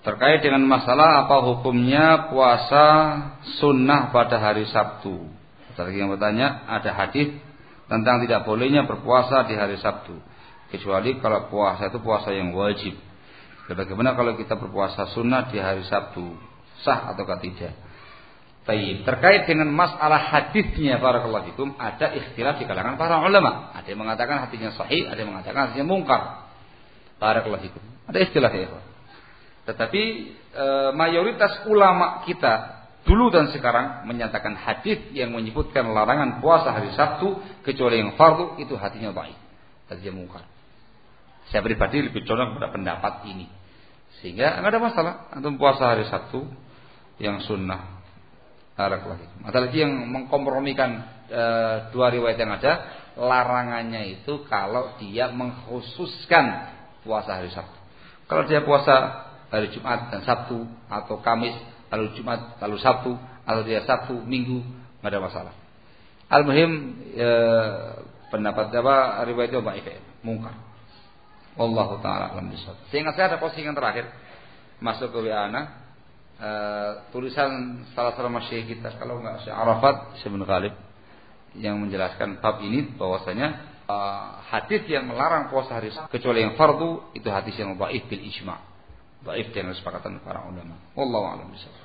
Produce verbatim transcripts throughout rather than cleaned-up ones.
Terkait dengan masalah apa hukumnya puasa sunnah pada hari Sabtu. Tadi yang bertanya, ada hadis tentang tidak bolehnya berpuasa di hari Sabtu, kecuali kalau puasa itu puasa yang wajib. Bagaimana kalau kita berpuasa sunnah di hari Sabtu, sah atau tidak? Baik, terkait dengan masalah hadisnya barakallahu fikum, ada ikhtilaf di kalangan para ulama. Ada yang mengatakan hadisnya sahih, ada yang mengatakan hadisnya mungkar. Barakallahu fikum. Ada ikhtilaf ya, Pak. Tetapi e, mayoritas ulama kita dulu dan sekarang menyatakan hadis yang menyebutkan larangan puasa hari Sabtu kecuali yang fardu itu hadisnya baik, hadisnya mungkar. Saya pribadi lebih condong pada pendapat ini, sehingga nggak ada masalah untuk puasa hari Sabtu yang sunnah. Ada lagi yang mengkompromikan e, dua riwayat yang ada, larangannya itu kalau dia mengkhususkan puasa hari Sabtu. Kalau dia puasa hari Jumat dan Sabtu, atau Kamis lalu Jumat lalu Sabtu, atau dia Sabtu Minggu, nggak ada masalah. Al-muhim e, pendapat apa riwayat itu baik, mungkar. Wallahu taala alam bisawab. Sehingga saya ada postingan terakhir masuk ke W A ana, e, tulisan salah seorang masyayikh kita, kalau nggak Syekh Arafat Syekh bin Ghalib, yang menjelaskan bab ini bahwasanya e, hadis yang melarang puasa hari Sabtu kecuali yang fardu itu hadis yang dhaif bil ijma'. Dhaif dengan kesepakatan para ulama. Wallahu a'lam bishawab.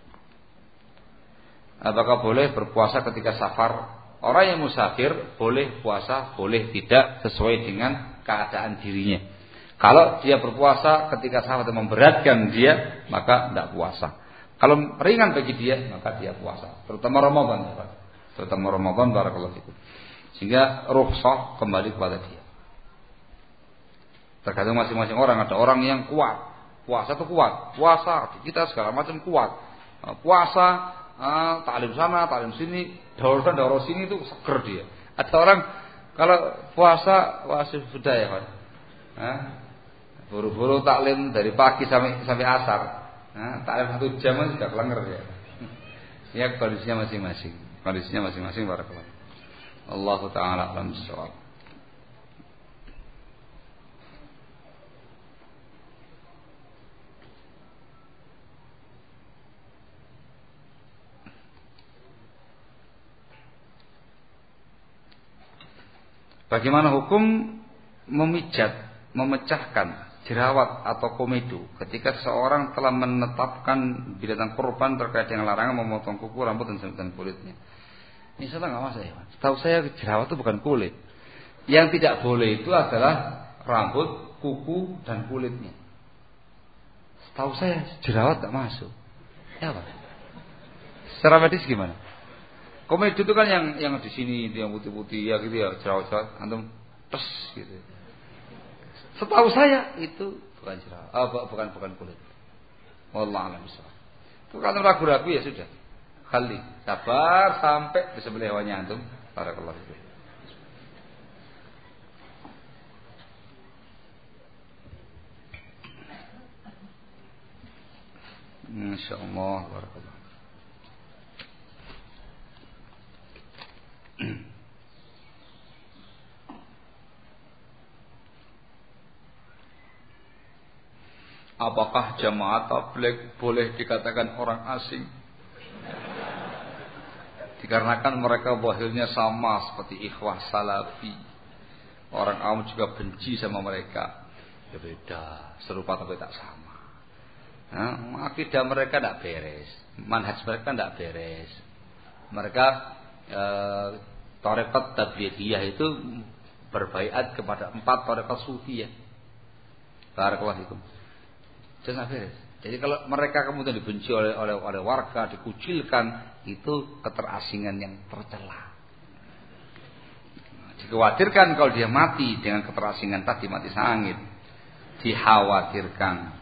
Apakah boleh berpuasa ketika safar? Orang yang musafir boleh puasa, boleh tidak sesuai dengan keadaan dirinya. Kalau dia berpuasa ketika safar dan memberatkan dia, maka tidak puasa. Kalau ringan bagi dia, maka dia puasa. Terutama Ramadan, terutama Ramadan barakallahu fikum. Sehingga rukhsah kembali kepada dia. Tergantung masing-masing orang. Ada orang yang kuat, puasa itu kuat, puasa kita segala macam kuat. Puasa uh, taklim sana, taklim sini, daur sana, daur sini itu seger dia. Ada orang kalau puasa wah sudah ya Pak. Nah, buru-buru taklim dari pagi sampai sampai asar. Nah, taklim satu jam sudah kelengar ya. Ya kondisinya masing-masing. Kondisinya masing-masing barakallahu. Allah taala alam bisawab. Bagaimana hukum memijat, memecahkan jerawat atau komedo ketika seseorang telah menetapkan binatang kurban terkait dengan larangan memotong kuku, rambut dan kulitnya? Ini saya nggak masalah ya. Setahu saya jerawat itu bukan kulit. Yang tidak boleh itu adalah rambut, kuku dan kulitnya. Setahu saya jerawat tak masuk. Ya Pak. Secara medis gimana? Komedo itu kan yang yang di sini, yang putih-putih ya gitu ya, jerawat-jerawat antum tes gitu. Setahu saya itu bukan jerawat, oh, bukan bukan kulit. Wallahu a'lam bishawab. Itu kalau ragu-ragu ya sudah. Khali, sabar sampai di sebelah hewannya antum. Barakallahu fiik. Insyaallah barakallahu. Apakah jamaah tabligh boleh dikatakan orang asing? Dikarenakan mereka zahirnya sama seperti ikhwah salafi. Orang awam juga benci sama mereka. Ya beda, serupa tapi tak sama. Nah, akidah mereka tidak beres, manhaj mereka tidak beres. Mereka e, tarekat tabligiyah itu berbaiat kepada empat tarekat sufiyah. Barakallahu fikum. Jangan beres. Jadi kalau mereka kemudian dibenci oleh oleh, oleh warga, dikucilkan, itu keterasingan yang tercela. Dikhawatirkan kalau dia mati dengan keterasingan tadi, mati sangit. Dikhawatirkan.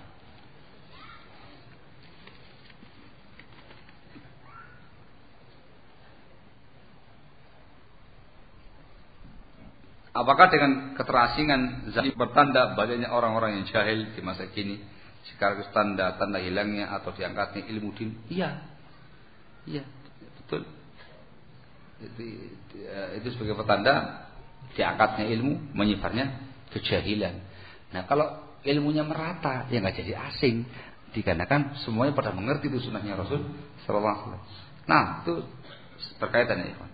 Apakah dengan keterasingan zahir bertanda banyaknya orang-orang yang jahil di masa kini? Sekaligus tanda tanda hilangnya atau diangkatnya ilmu din? Iya, iya, betul. Itu, itu sebagai petanda diangkatnya ilmu, menyebarnya kejahilan. Nah kalau ilmunya merata, ya nggak jadi asing. Dikarenakan semuanya pada mengerti itu sunnahnya Rasul sallallahu alaihi wasallam. Nah, itu berkaitan ya, ikhwan.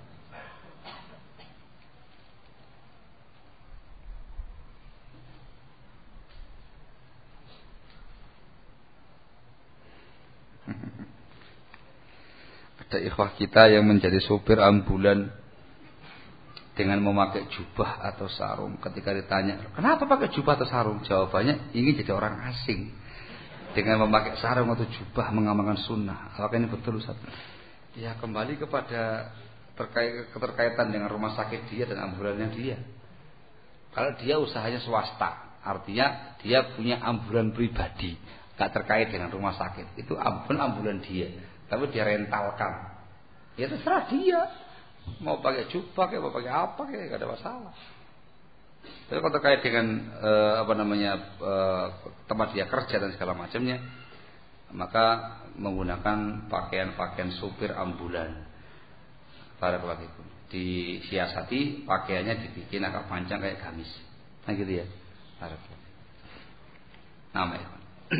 Ada ikhwah kita yang menjadi sopir ambulan dengan memakai jubah atau sarung. Ketika ditanya, kenapa pakai jubah atau sarung? Jawabannya, ingin jadi orang asing. Dengan memakai sarung atau jubah mengamalkan sunnah. Apakah ini betul, Ustaz? Ya, kembali kepada terkait keterkaitan dengan rumah sakit dia dan ambulannya dia. Kalau dia usahanya swasta, artinya dia punya ambulan pribadi, gak terkait dengan rumah sakit. Itu ambulan ambulan dia, tapi dia rentalkan. Ya terserah dia. Mau pakai jubah, kayak mau pakai apa, kayak gak ada masalah. Tapi kalau terkait dengan eh, apa namanya eh, tempat dia kerja dan segala macamnya, maka menggunakan pakaian-pakaian supir ambulan. Barakallahu fikum. Disiasati pakaiannya dibikin agak panjang kayak gamis. Nah gitu ya. Barakallahu. Nama ya.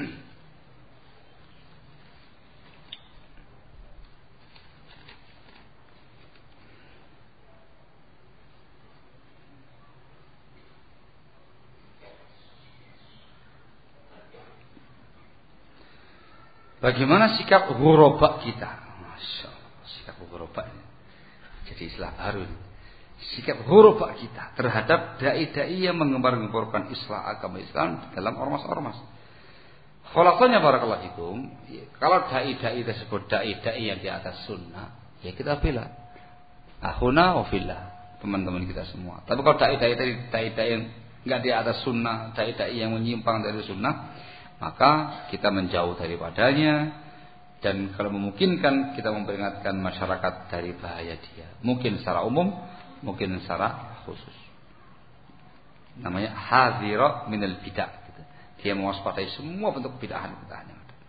Bagaimana sikap ghuraba kita? Masya Allah, sikap ghuraba ini jadi istilah baru. Sikap ghuraba kita terhadap dai-dai yang mengembar-gemborkan Islam, agama Islam dalam ormas-ormas. Khulasanya barakallahu fikum, kalau dai-dai tersebut dai-dai yang di atas sunnah, ya kita bela. Akhuna wa fillah, teman-teman kita semua. Tapi kalau dai-dai dai-dai yang enggak di atas sunnah, dai-dai yang menyimpang dari sunnah, maka kita menjauh daripadanya, dan kalau memungkinkan kita memperingatkan masyarakat dari bahaya dia. Mungkin secara umum, mungkin secara khusus. Namanya hadzira minal bidah. Gitu. Dia mewaspadai semua bentuk bid'ahan-bid'ahan yang ada.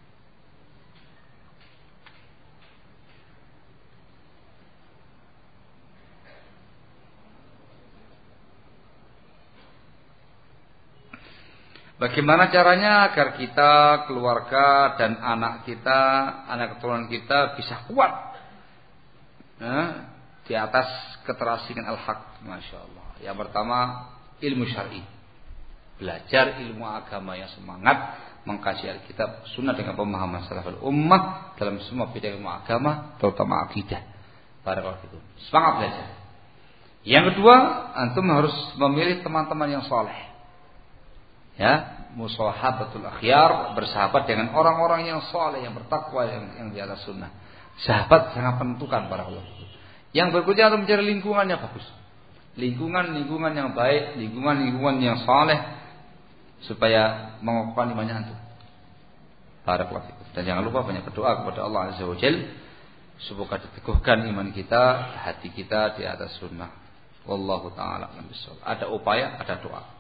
Bagaimana caranya agar kita, keluarga dan anak kita, anak keturunan kita bisa kuat nah, di atas keterasingan al-haq, masya Allah. Yang pertama ilmu syar'i, belajar ilmu agama yang semangat, mengkaji Alkitab, Sunnah dengan pemahaman salaful ummah dalam semua bidang ilmu agama, terutama akidah. Barakallahu fikum. Semangat belajar. Yang kedua, antum harus memilih teman-teman yang saleh. Ya, musahabatul akhyar, bersahabat dengan orang-orang yang saleh, yang bertakwa, yang yang di atas sunnah. Sahabat sangat menentukan para ulama. Yang berikutnya untuk mencari lingkungan yang bagus. Lingkungan-lingkungan yang baik, lingkungan-lingkungan yang saleh supaya mengokohkan imannya antum. Barakallahu fikum. Dan jangan lupa banyak berdoa kepada Allah Azza wa Jalla supaya diteguhkan iman kita, hati kita di atas sunnah. Wallahu taala a'lam bissawab. Ada upaya, ada doa.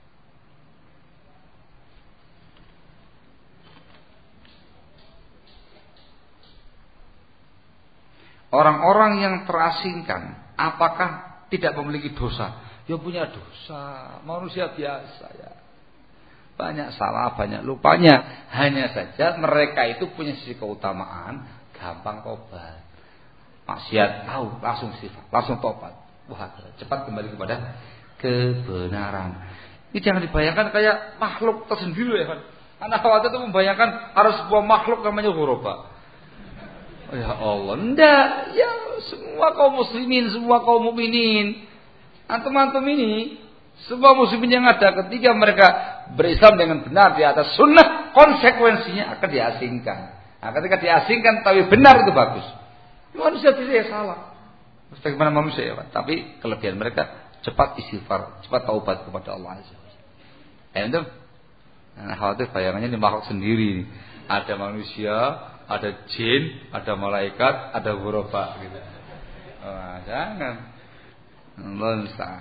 Orang-orang yang terasingkan, apakah tidak memiliki dosa? Ya punya dosa, manusia biasa ya. Banyak salah, banyak lupanya. Hanya saja mereka itu punya sisi keutamaan, gampang tobat. Maksiat tahu, langsung sifat, langsung tobat. Wah, cepat kembali kepada kebenaran. Ini jangan dibayangkan kayak makhluk tersendiri ya kan. Anak khawatir itu membayangkan harus sebuah makhluk namanya ghuraba. Ya Allah, enggak. Ya semua kaum muslimin, semua kaum mukminin. Antum-antum ini semua muslimin yang ada ketika mereka berislam dengan benar di atas sunnah, konsekuensinya akan diasingkan. Nah, ketika diasingkan tapi benar itu bagus. Manusia tidak salah. Bagaimana manusia ya, Pak? Tapi kelebihan mereka cepat istighfar, cepat taubat kepada Allah Azza wa Jalla. Itu, nah, khawatir bayangannya ini makhluk sendiri. Ada manusia, ada jin, ada malaikat, ada ghuraba gitu. Oh, jangan. Allah musta'an.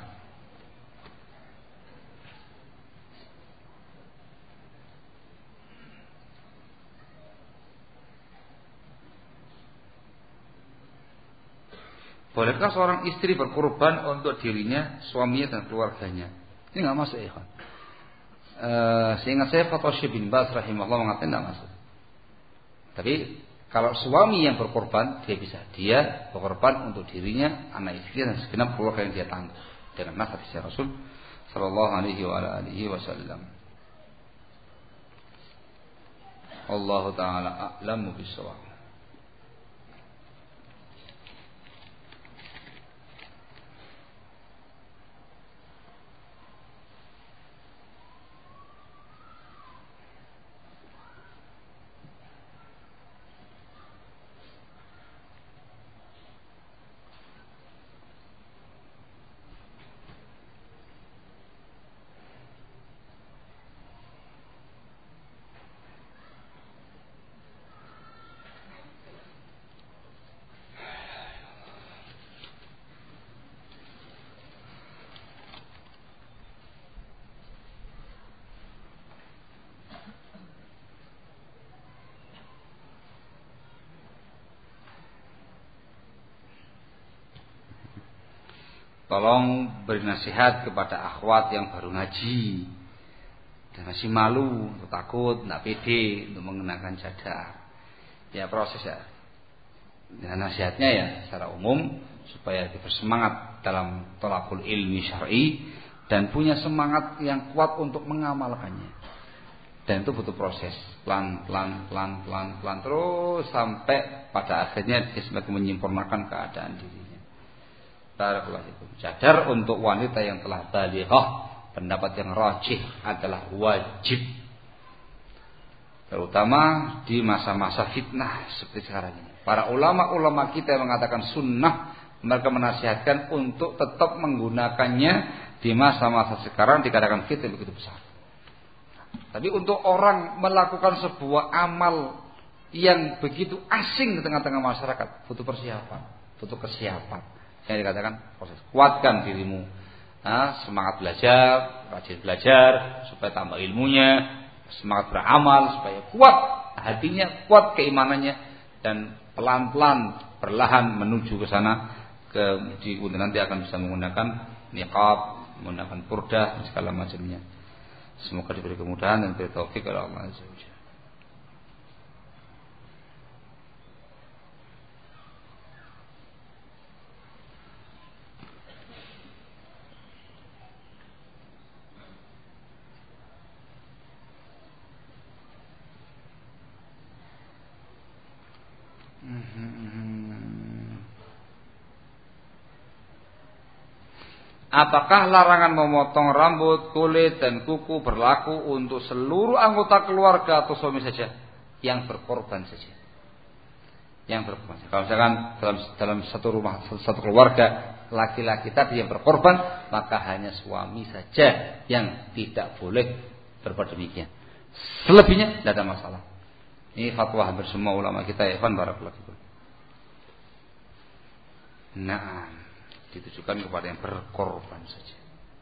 Bolehkah seorang istri berkorban untuk dirinya, suaminya dan keluarganya? Ini enggak masuk, ikhwan. Uh, seingat saya fatwa Syekh bin Baz rahimahullah mengatakan tidak masuk. Tapi kalau suami yang berkorban, dia bisa dia berkorban untuk dirinya, anak istri dan segenap keluarga yang dia tanggung dengan nas hadis Rasul sallallahu alaihi wa alihi wasallam. Allah taala a'lamu bis-shawab. Tolong beri nasihat kepada akhwat yang baru ngaji dan masih malu, takut, tidak pede untuk mengenakan cadar. Ya proses ya. Dan nasihatnya ya secara umum supaya bersemangat dalam thalaqul ilmi syar'i dan punya semangat yang kuat untuk mengamalkannya. Dan itu butuh proses, pelan pelan pelan pelan pelan terus sampai pada akhirnya dia semakin menyempurnakan keadaan dirinya. Barakallahu fikum. Cadar untuk wanita yang telah balighah, pendapat yang rajih adalah wajib. Terutama di masa-masa fitnah seperti sekarang ini. Para ulama-ulama kita yang mengatakan sunnah, mereka menasihatkan untuk tetap menggunakannya di masa-masa sekarang dikatakan fitnah begitu besar. Tapi untuk orang melakukan sebuah amal yang begitu asing di tengah-tengah masyarakat, butuh persiapan, butuh kesiapan. Yang dikatakan proses, kuatkan dirimu, nah, semangat belajar, rajin belajar supaya tambah ilmunya, semangat beramal supaya kuat hatinya, kuat keimanannya, dan pelan-pelan perlahan menuju ke sana, ke di nanti akan bisa menggunakan niqab, menggunakan purdah dan segala macamnya. Semoga diberi kemudahan dan diberi taufik oleh Allah Azza wa Jalla. Apakah larangan memotong rambut, kulit, dan kuku berlaku untuk seluruh anggota keluarga atau suami saja? Yang berkorban saja. Yang berkorban. Kalau misalkan dalam, dalam satu rumah, satu keluarga, laki-laki tadi yang berkorban, maka hanya suami saja yang tidak boleh berbuat demikian. Selebihnya tidak ada masalah. Ini fatwa hampir semua ulama kita, ya kan, barakallahu fikum. Nah, ditujukan kepada yang berkorban saja.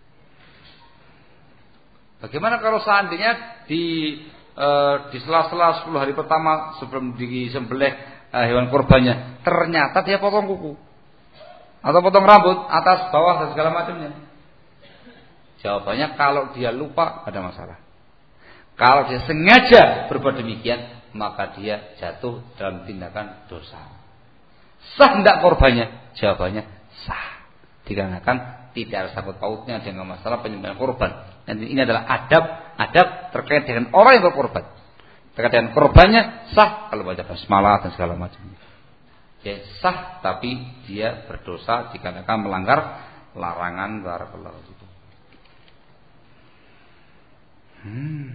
Bagaimana kalau seandainya di e, di sela-sela sepuluh hari pertama sebelum disembelih e, hewan kurbannya, ternyata dia potong kuku atau potong rambut atas bawah dan segala macamnya? Jawabannya, kalau dia lupa ada masalah. Kalau dia sengaja berbuat demikian, maka dia jatuh dalam tindakan dosa. Sah tidak korbannya? Jawabannya sah. Dikarenakan tidak ada sangkut pautnya dengan masalah penyembelihan korban. Dan ini adalah adab-adab terkait dengan orang yang berkorban. Terkait dengan korbannya sah kalau baca basmalah dan segala macamnya. Ya sah, tapi dia berdosa dikarenakan melanggar larangan barakallahu fikum. Hmm.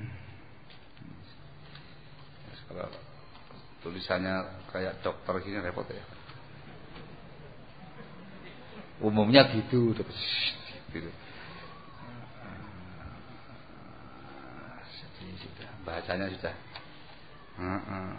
Kalau tulisannya kayak dokter gini repot ya. Umumnya gitu, terus gitu. Jadi sudah bacanya sudah. Uh-uh.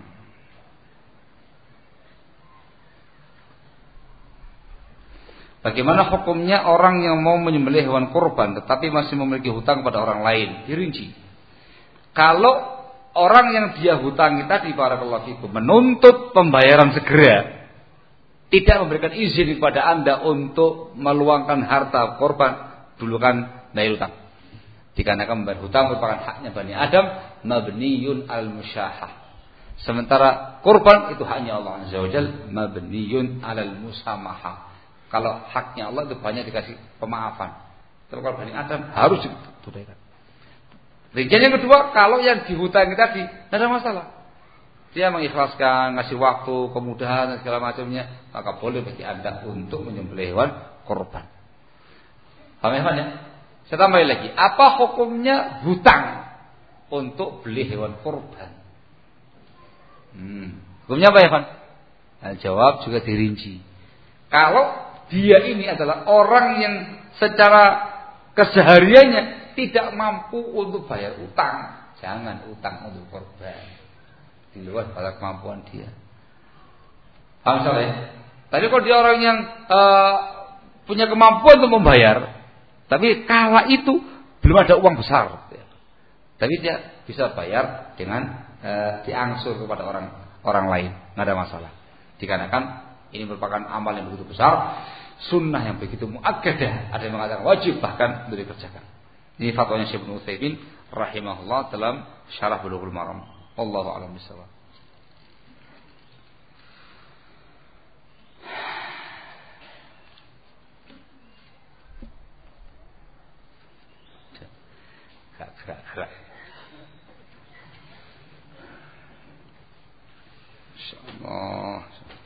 Bagaimana hukumnya orang yang mau menyembelih hewan kurban tetapi masih memiliki hutang pada orang lain? Dirinci. Kalau orang yang dia hutangi tadi barakallahu fikum menuntut pembayaran segera, tidak memberikan izin kepada Anda untuk meluangkan harta korban, dulu kan bayar utang. Dikarenakan membayar hutang merupakan haknya Bani Adam, mabniyun al-musyahah. Sementara kurban itu haknya Allah Azza wa Jalla, mabniyun alal musamahah. Kalau haknya Allah itu banyak dikasih pemaafan. Kalau Bani Adam harus ditunaikan. Rincian yang kedua, kalau yang dihutangi tadi tidak ada masalah. Dia mengikhlaskan, ngasih waktu, kemudahan dan segala macamnya, maka boleh bagi Anda untuk menyembelih hewan kurban. Paham ya? Saya tambahin lagi, apa hukumnya hutang untuk beli hewan kurban? Hmm. Hukumnya apa ya, Pak? Nah, jawab juga dirinci. Kalau dia ini adalah orang yang secara kesehariannya tidak mampu untuk bayar utang, jangan utang untuk kurban. Di luar pada kemampuan dia. Paham saya? Tadi kalau dia orang yang uh, punya kemampuan untuk membayar, tapi kala itu belum ada uang besar, tapi dia bisa bayar dengan uh, diangsur kepada orang orang lain, nggak ada masalah. Dikarenakan ini merupakan amal yang begitu besar, sunnah yang begitu muakkadah, ada yang mengatakan wajib bahkan untuk dikerjakan. Ini fatwanya Syekh Ibnu Utsaimin rahimahullah dalam Syarah Bulughul Maram. Wallahu a'lam bishawab. Gerak-gerak. Insyaallah.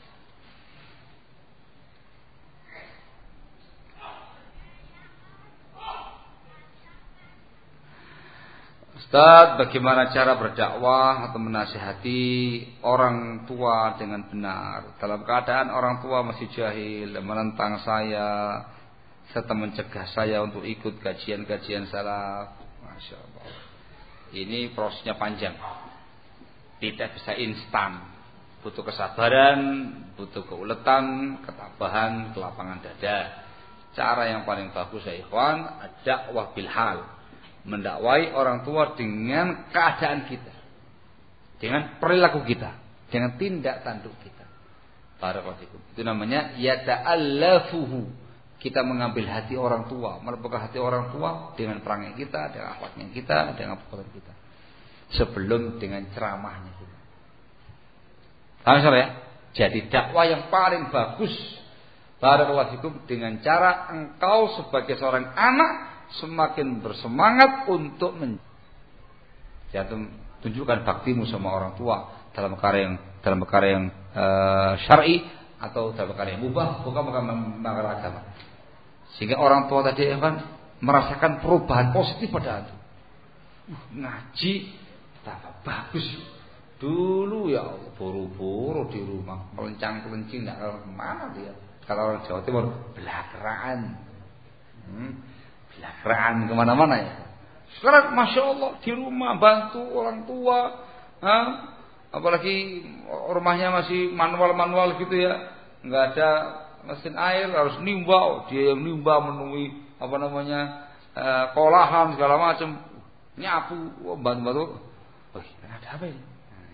Ustaz, bagaimana cara berdakwah atau menasihati orang tua dengan benar dalam keadaan orang tua masih jahil, menentang saya serta mencegah saya untuk ikut kajian-kajian salaf. Masya Allah. Ini prosesnya panjang, tidak bisa instan, butuh kesabaran, butuh keuletan, ketabahan, kelapangan dada. Cara yang paling bagus ya ikhwan, dakwah bil hal. Mendakwai orang tua dengan keadaan kita, dengan perilaku kita, dengan tindak tanduk kita. Barakallahu. Itu namanya yata'allafuhu. Kita mengambil hati orang tua, merebut hati orang tua dengan perangai kita, dengan akhlaknya kita, dengan perbuatan kita. Sebelum dengan ceramahnya kita. Paham ya? Jadi dakwah yang paling bagus barakallahu dengan cara engkau sebagai seorang anak semakin bersemangat untuk men tunjukkan baktimu sama orang tua dalam perkara yang dalam perkara yang uh, syar'i atau dalam perkara yang mubah, bukan perkara agama. Sehingga orang tua tadi kan merasakan perubahan positif pada itu. Uh, ngaji tambah bagus. Dulu ya Allah buru-buru di rumah, melencang-kelencing enggak kemana dia. Kalau orang Jawa Timur belakraan. Hmm. Belakraan kemana-mana ya. Sekarang Masya Allah di rumah bantu orang tua, ha? Apalagi rumahnya masih manual-manual gitu ya, nggak ada mesin air, harus nimba, dia yang nimba menemui apa namanya eh, kolahan segala macam, nyapu, bantu-bantu. Wah, ada apa ini?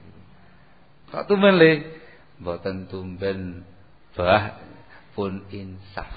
Tak tumben le, boten tumben bah pun insaf.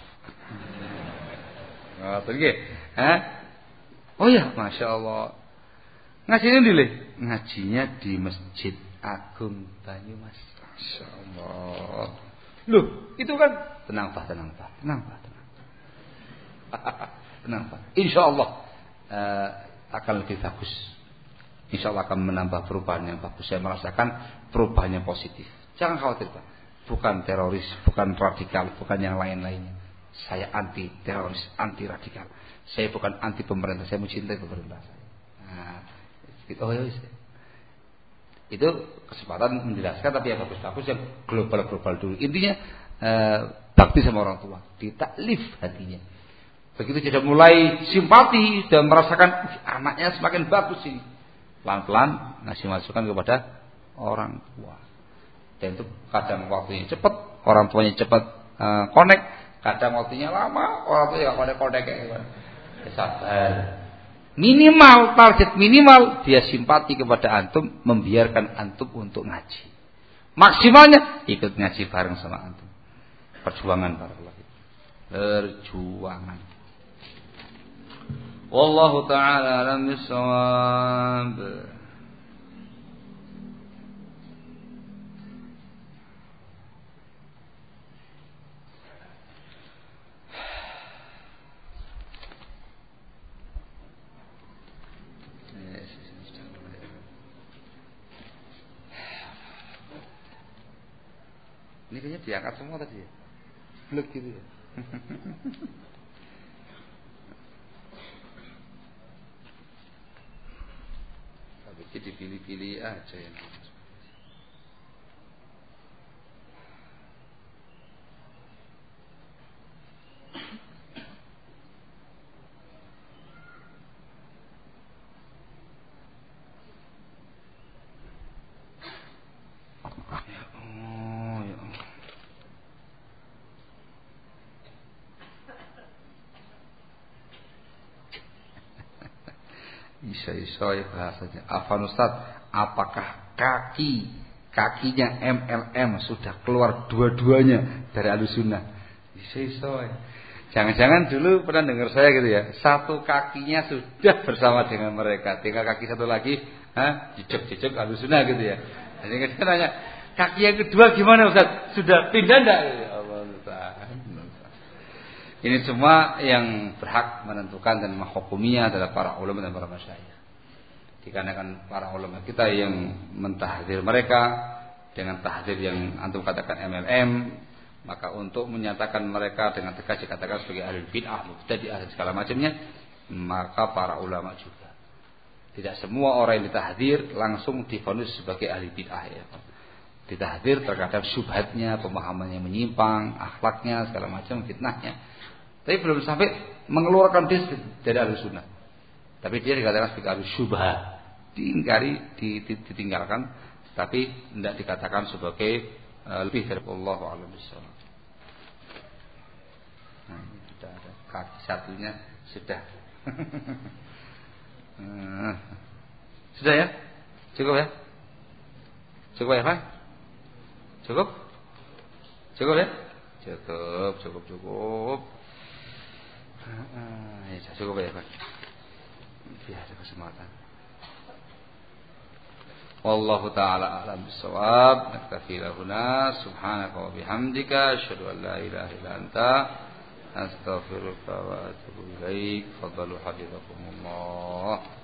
Oh, pergi. Hah? Oh ya, Masya Allah. Ngajinya di le? Ngajinya di Masjid Agung Banyumas. Masya Allah. Loh, itu kan tenang Pak, tenang Pak, tenang Pak, tenang. Tenang Pak. Insya Allah uh, akan lebih bagus. Insya Allah akan menambah perubahan yang bagus. Saya merasakan perubahan yang positif. Jangan khawatir Pak. Bukan teroris, bukan radikal, bukan yang lain-lainnya. Saya anti teroris, anti radikal. Saya bukan anti pemerintah, saya mencintai pemerintah saya. Nah, oh ya, itu kesempatan menjelaskan, tapi yang bagus-bagus yang global-global dulu. Intinya eh, bakti sama orang tua, ditaklif hatinya. Begitu sudah mulai simpati dan merasakan anaknya semakin bagus ini, pelan-pelan ngasih masukan kepada orang tua. Dan itu kadang waktunya cepat, orang tuanya cepat eh, connect. Kadang waktunya lama, orang tua juga kode-kode kayak gitu. Sabar. Minimal target minimal dia simpati kepada antum, membiarkan antum untuk ngaji. Maksimalnya ikut ngaji bareng sama antum. Perjuangan barakallahu. Perjuangan. Wallahu ta'ala alam bissawab. Ini kayaknya diangkat semua tadi ya. Blok gitu ya. Tapi dipilih-pilih aja ya. Iso-iso ya bahasanya. Afan Ustaz, apakah kaki kakinya M L M sudah keluar dua-duanya dari Ahlussunnah? Iso-iso ya. Jangan-jangan dulu pernah dengar saya gitu ya, satu kakinya sudah bersama dengan mereka, tinggal kaki satu lagi, ha, jejak-jejak Ahlussunnah gitu ya. Jadi kita nanya, kaki yang kedua gimana Ustaz? Sudah pindah enggak? Ya Allah Ustaz. Ini semua yang berhak menentukan dan menghukuminya adalah para ulama dan para masyayikh. Dikarenakan para ulama kita yang mentahdzir mereka dengan tahdzir yang antum katakan M L M, maka untuk menyatakan mereka dengan tegas dikatakan sebagai ahli bid'ah, mubtadi'ah dan segala macamnya, maka para ulama juga. Tidak semua orang yang ditahdzir langsung divonis sebagai ahli bid'ah ya. Ditahdzir terkadang syubhatnya, pemahamannya menyimpang, akhlaknya segala macam, fitnahnya. Tapi belum sampai mengeluarkan dia dari Ahlussunnah. Tapi dia dikatakan sebagai ahli syubhah, diingkari, ditinggalkan, tapi tidak dikatakan sebagai uh, lebih dari Allahu a'lam bishawab. Nah, ini sudah ada kaki satunya sudah. uh, sudah ya? Cukup ya? Cukup ya, Pak? Cukup? Cukup ya? Cukup, cukup, cukup. Uh, ya, cukup ya, Pak. Biar ada kesempatan. Wallahu ta'ala a'lam bissawab. Naktafi lahuna. Subhanaka wa bihamdika asyhadu an la ilaha illa anta astaghfiruka wa atubu ilaik. Fadhalu hafizakumullah.